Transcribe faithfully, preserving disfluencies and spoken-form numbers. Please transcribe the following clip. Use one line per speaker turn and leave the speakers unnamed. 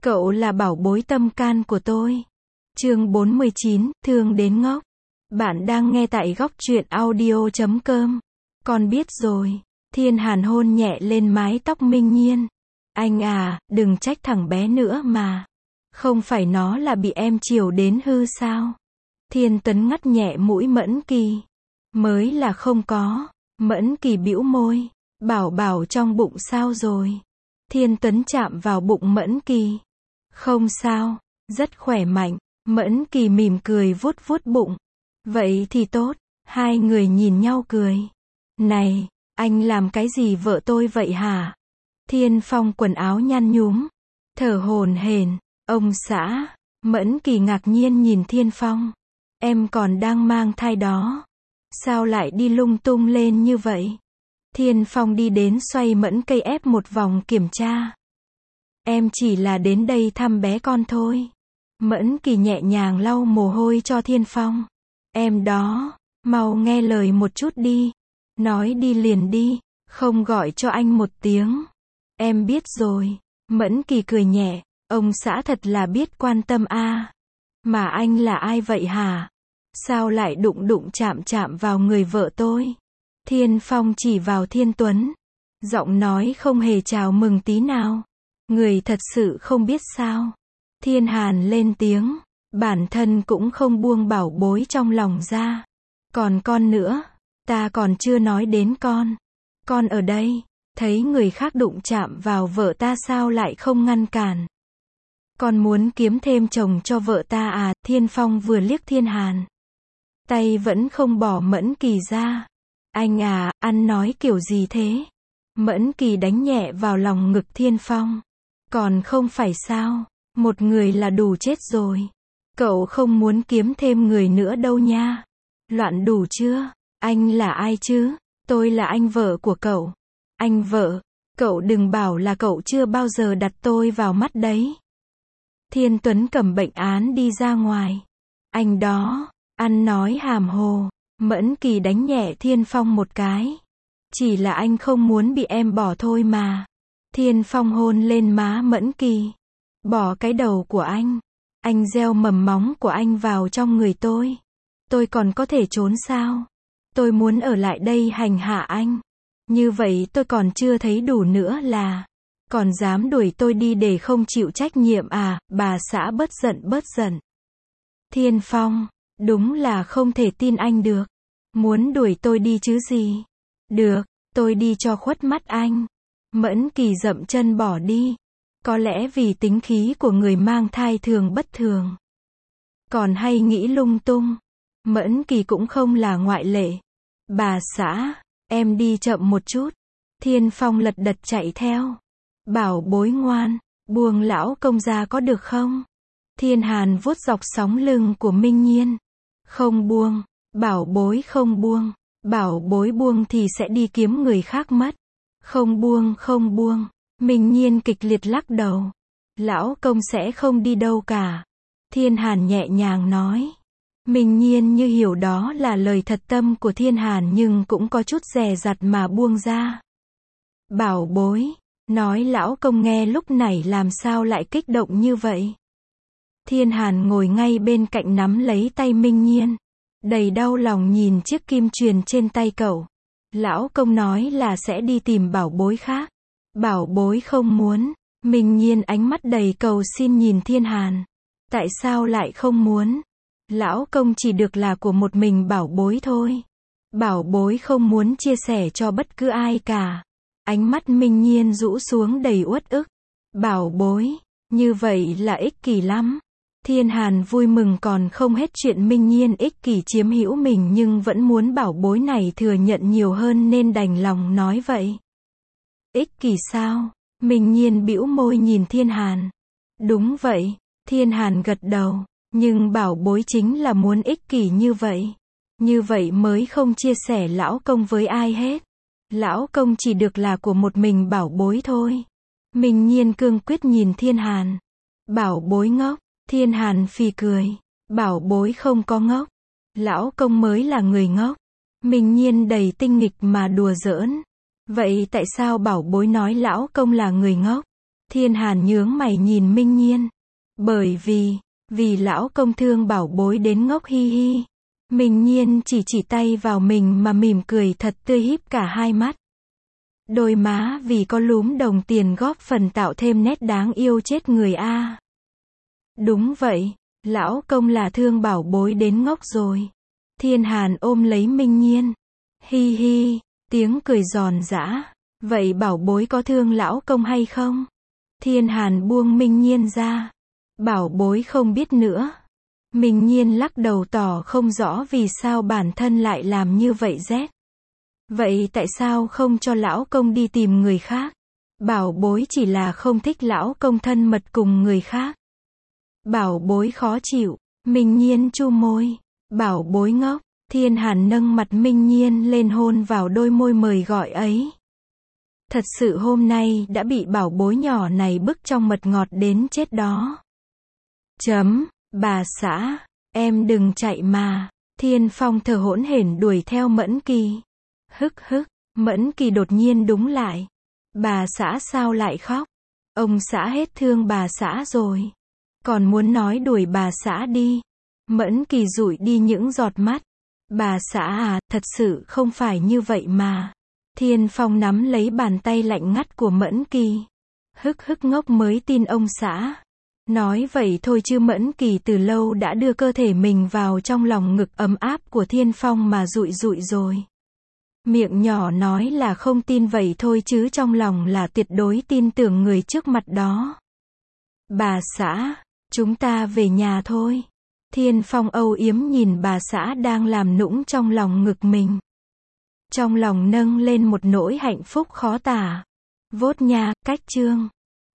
Cậu là bảo bối tâm can của tôi. Chương bốn mươi chín, thương đến ngốc. Bạn đang nghe tại góc truyện audio chấm com. Con biết rồi. Thiên Hàn hôn nhẹ lên mái tóc Minh Nhiên. Anh à, đừng trách thằng bé nữa mà. Không phải nó là bị em chiều đến hư sao? Thiên Tuấn ngắt nhẹ mũi Mẫn Kỳ. Mới là không có. Mẫn Kỳ bĩu môi. Bảo bảo trong bụng sao rồi? Thiên Tuấn chạm vào bụng Mẫn Kỳ. Không sao, rất khỏe mạnh. Mẫn Kỳ mỉm cười vuốt vuốt bụng. Vậy thì tốt. Hai người nhìn nhau cười. Này, anh làm cái gì vợ tôi vậy hả? Thiên Phong quần áo nhăn nhúm, thở hổn hển. Ông xã. Mẫn Kỳ ngạc nhiên nhìn Thiên Phong. Em còn đang mang thai đó. Sao lại đi lung tung lên như vậy? Thiên Phong đi đến xoay Mẫn cây ép một vòng kiểm tra. Em chỉ là đến đây thăm bé con thôi. Mẫn Kỳ nhẹ nhàng lau mồ hôi cho Thiên Phong. Em đó, mau nghe lời một chút đi. Nói đi liền đi, không gọi cho anh một tiếng. Em biết rồi. Mẫn Kỳ cười nhẹ. Ông xã thật là biết quan tâm a. Mà anh là ai vậy hả? Sao lại đụng đụng chạm chạm vào người vợ tôi? Thiên Phong chỉ vào Thiên Tuấn. Giọng nói không hề chào mừng tí nào. Người thật sự không biết sao? Thiên Hàn lên tiếng. Bản thân cũng không buông bảo bối trong lòng ra. Còn con nữa. Ta còn chưa nói đến con. Con ở đây. Thấy người khác đụng chạm vào vợ ta sao lại không ngăn cản? Con muốn kiếm thêm chồng cho vợ ta à? Thiên Phong vừa liếc Thiên Hàn. Tay vẫn không bỏ Mẫn Kỳ ra. Anh à, ăn nói kiểu gì thế? Mẫn Kỳ đánh nhẹ vào lòng ngực Thiên Phong. Còn không phải sao? Một người là đủ chết rồi. Cậu không muốn kiếm thêm người nữa đâu nha. Loạn đủ chưa? Anh là ai chứ? Tôi là anh vợ của cậu. Anh vợ? Cậu đừng bảo là cậu chưa bao giờ đặt tôi vào mắt đấy. Thiên Tuấn cầm bệnh án đi ra ngoài. Anh đó, ăn nói hàm hồ. Mẫn Kỳ đánh nhẹ Thiên Phong một cái. Chỉ là anh không muốn bị em bỏ thôi mà. Thiên Phong hôn lên má Mẫn Kỳ. Bỏ cái đầu của anh. Anh gieo mầm móng của anh vào trong người tôi. Tôi còn có thể trốn sao? Tôi muốn ở lại đây hành hạ anh. Như vậy tôi còn chưa thấy đủ nữa là. Còn dám đuổi tôi đi để không chịu trách nhiệm à? Bà xã bớt giận bớt giận. Thiên Phong, đúng là không thể tin anh được. Muốn đuổi tôi đi chứ gì? Được, tôi đi cho khuất mắt anh. Mẫn Kỳ dậm chân bỏ đi. Có lẽ vì tính khí của người mang thai thường bất thường. Còn hay nghĩ lung tung. Mẫn Kỳ cũng không là ngoại lệ. Bà xã, em đi chậm một chút. Thiên Phong lật đật chạy theo. Bảo bối ngoan, buông lão công ra có được không? Thiên Hàn vuốt dọc sóng lưng của Minh Nhiên. Không buông, bảo bối không buông. Bảo bối buông thì sẽ đi kiếm người khác mất. Không buông không buông. Minh Nhiên kịch liệt lắc đầu. Lão công sẽ không đi đâu cả. Thiên Hàn nhẹ nhàng nói. Minh Nhiên như hiểu đó là lời thật tâm của Thiên Hàn nhưng cũng có chút dè dặt mà buông ra. Bảo bối, nói lão công nghe lúc này làm sao lại kích động như vậy. Thiên Hàn ngồi ngay bên cạnh nắm lấy tay Minh Nhiên. Đầy đau lòng nhìn chiếc kim chuyền trên tay cậu. Lão công nói là sẽ đi tìm bảo bối khác. Bảo bối không muốn. Minh Nhiên ánh mắt đầy cầu xin nhìn Thiên Hàn. Tại sao lại không muốn? Lão công chỉ được là của một mình bảo bối thôi. Bảo bối không muốn chia sẻ cho bất cứ ai cả. Ánh mắt Minh Nhiên rũ xuống đầy uất ức. Bảo bối, như vậy là ích kỷ lắm. Thiên Hàn vui mừng còn không hết chuyện Minh Nhiên ích kỷ chiếm hữu mình nhưng vẫn muốn bảo bối này thừa nhận nhiều hơn nên đành lòng nói vậy. Ích kỷ sao? Minh Nhiên bĩu môi nhìn Thiên Hàn. Đúng vậy. Thiên Hàn gật đầu. Nhưng bảo bối chính là muốn ích kỷ như vậy. Như vậy mới không chia sẻ lão công với ai hết. Lão công chỉ được là của một mình bảo bối thôi. Minh Nhiên cương quyết nhìn Thiên Hàn. Bảo bối ngốc. Thiên Hàn phì cười. Bảo bối không có ngốc. Lão công mới là người ngốc. Minh Nhiên đầy tinh nghịch mà đùa giỡn. Vậy tại sao bảo bối nói lão công là người ngốc? Thiên Hàn nhướng mày nhìn Minh Nhiên. Bởi vì, vì lão công thương bảo bối đến ngốc hi hi. Minh Nhiên chỉ chỉ tay vào mình mà mỉm cười thật tươi híp cả hai mắt. Đôi má vì có lúm đồng tiền góp phần tạo thêm nét đáng yêu chết người a. Đúng vậy, lão công là thương bảo bối đến ngốc rồi. Thiên Hàn ôm lấy Minh Nhiên. Hi hi, tiếng cười giòn giã. Vậy bảo bối có thương lão công hay không? Thiên Hàn buông Minh Nhiên ra. Bảo bối không biết nữa. Minh Nhiên lắc đầu tỏ không rõ vì sao bản thân lại làm như vậy rét. Vậy tại sao không cho lão công đi tìm người khác? Bảo bối chỉ là không thích lão công thân mật cùng người khác. Bảo bối khó chịu. Minh Nhiên chu môi. Bảo bối ngốc. Thiên Hàn nâng mặt Minh Nhiên lên hôn vào đôi môi mời gọi ấy. Thật sự hôm nay đã bị bảo bối nhỏ này bức trong mật ngọt đến chết đó. Chấm, bà xã, em đừng chạy mà. Thiên Phong thở hổn hển đuổi theo Mẫn Kỳ. Hức hức, Mẫn Kỳ đột nhiên đúng lại. Bà xã sao lại khóc? Ông xã hết thương bà xã rồi. Còn muốn nói đuổi bà xã đi. Mẫn Kỳ dụi đi những giọt mắt. Bà xã à, thật sự không phải như vậy mà. Thiên Phong nắm lấy bàn tay lạnh ngắt của Mẫn Kỳ. Hức hức ngốc mới tin ông xã. Nói vậy thôi chứ Mẫn Kỳ từ lâu đã đưa cơ thể mình vào trong lòng ngực ấm áp của Thiên Phong mà dụi dụi rồi. Miệng nhỏ nói là không tin vậy thôi chứ trong lòng là tuyệt đối tin tưởng người trước mặt đó. Bà xã, chúng ta về nhà thôi. Thiên Phong âu yếm nhìn bà xã đang làm nũng trong lòng ngực mình. Trong lòng nâng lên một nỗi hạnh phúc khó tả. Vốt nha, cách chương.